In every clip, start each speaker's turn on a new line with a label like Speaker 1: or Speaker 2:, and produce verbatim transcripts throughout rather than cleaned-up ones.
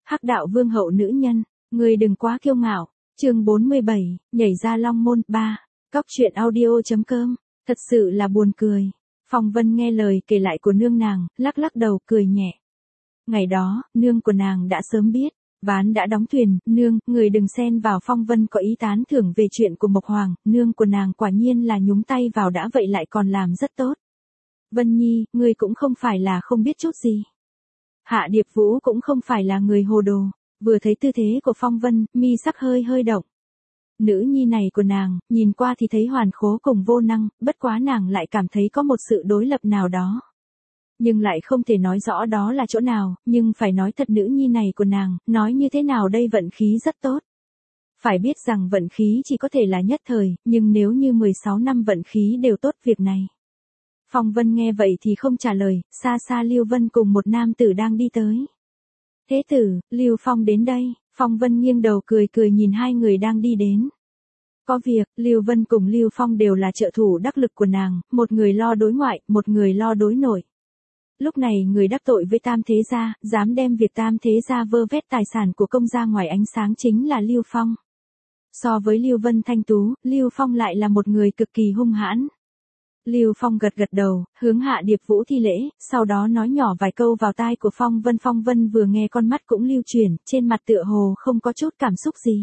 Speaker 1: Hắc đạo vương hậu nữ nhân, người đừng quá kiêu ngạo. Chương bốn mươi bảy, nhảy ra long môn. Ba. Cóc truyện audio.com. Thật sự là buồn cười. Phong Vân nghe lời kể lại của nương nàng, lắc lắc đầu cười nhẹ. Ngày đó, nương của nàng đã sớm biết, ván đã đóng thuyền. Nương, người đừng xen vào. Phong Vân có ý tán thưởng về chuyện của Mộc Hoàng, nương của nàng quả nhiên là nhúng tay vào đã vậy lại còn làm rất tốt. Vân Nhi, người cũng không phải là không biết chút gì. Hạ Điệp Vũ cũng không phải là người hồ đồ, vừa thấy tư thế của Phong Vân, mi sắc hơi hơi động. Nữ nhi này của nàng, nhìn qua thì thấy hoàn khố cùng vô năng, bất quá nàng lại cảm thấy có một sự đối lập nào đó. Nhưng lại không thể nói rõ đó là chỗ nào, nhưng phải nói thật nữ nhi này của nàng, nói như thế nào đây vận khí rất tốt. Phải biết rằng vận khí chỉ có thể là nhất thời, nhưng nếu như mười sáu năm vận khí đều tốt việc này. Phong Vân nghe vậy thì không trả lời, xa xa Lưu Vân cùng một nam tử đang đi tới. Thế tử, Lưu Phong đến đây. Phong Vân nghiêng đầu cười cười nhìn hai người đang đi đến. Có việc, Lưu Vân cùng Lưu Phong đều là trợ thủ đắc lực của nàng, một người lo đối ngoại, một người lo đối nội. Lúc này người đắc tội với Tam Thế Gia, dám đem việc Tam Thế Gia vơ vét tài sản của công gia ngoài ánh sáng chính là Lưu Phong. So với Lưu Vân thanh tú, Lưu Phong lại là một người cực kỳ hung hãn. Lưu Phong gật gật đầu, hướng Hạ Điệp Vũ thi lễ, sau đó nói nhỏ vài câu vào tai của Phong Vân. Phong Vân vừa nghe con mắt cũng lưu chuyển, trên mặt tựa hồ không có chút cảm xúc gì.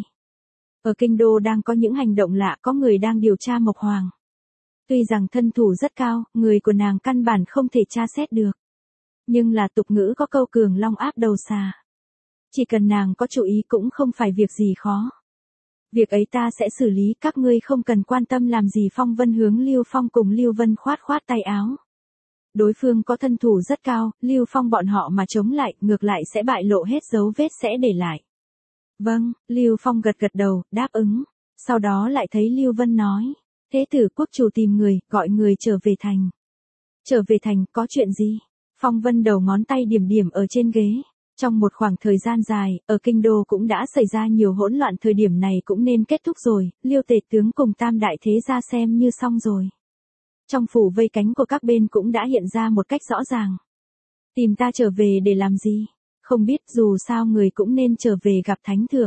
Speaker 1: Ở kinh đô đang có những hành động lạ, có người đang điều tra Mộc Hoàng. Tuy rằng thân thủ rất cao, người của nàng căn bản không thể tra xét được. Nhưng là tục ngữ có câu cường long áp đầu xà. Chỉ cần nàng có chủ ý cũng không phải việc gì khó. Việc ấy ta sẽ xử lý, các ngươi không cần quan tâm làm gì. Phong Vân hướng Lưu Phong cùng Lưu Vân khoát khoát tay áo. Đối phương có thân thủ rất cao, Lưu Phong bọn họ mà chống lại, ngược lại sẽ bại lộ hết dấu vết sẽ để lại. Vâng, Lưu Phong gật gật đầu, đáp ứng. Sau đó lại thấy Lưu Vân nói, thế tử quốc chủ tìm người, gọi người trở về thành. Trở về thành, có chuyện gì? Phong Vân đầu ngón tay điểm điểm ở trên ghế. Trong một khoảng thời gian dài, ở kinh đô cũng đã xảy ra nhiều hỗn loạn, thời điểm này cũng nên kết thúc rồi, Liêu tể tướng cùng Tam Đại Thế Gia xem như xong rồi. Trong phủ vây cánh của các bên cũng đã hiện ra một cách rõ ràng. Tìm ta trở về để làm gì? Không biết, dù sao người cũng nên trở về gặp thánh thượng.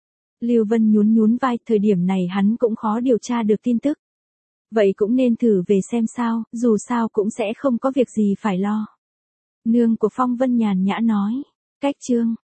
Speaker 1: Lưu Vân nhún nhún vai, thời điểm này hắn cũng khó điều tra được tin tức. Vậy cũng nên thử về xem sao, dù sao cũng sẽ không có việc gì phải lo. Nương của Phong Vân nhàn nhã nói. Cách chương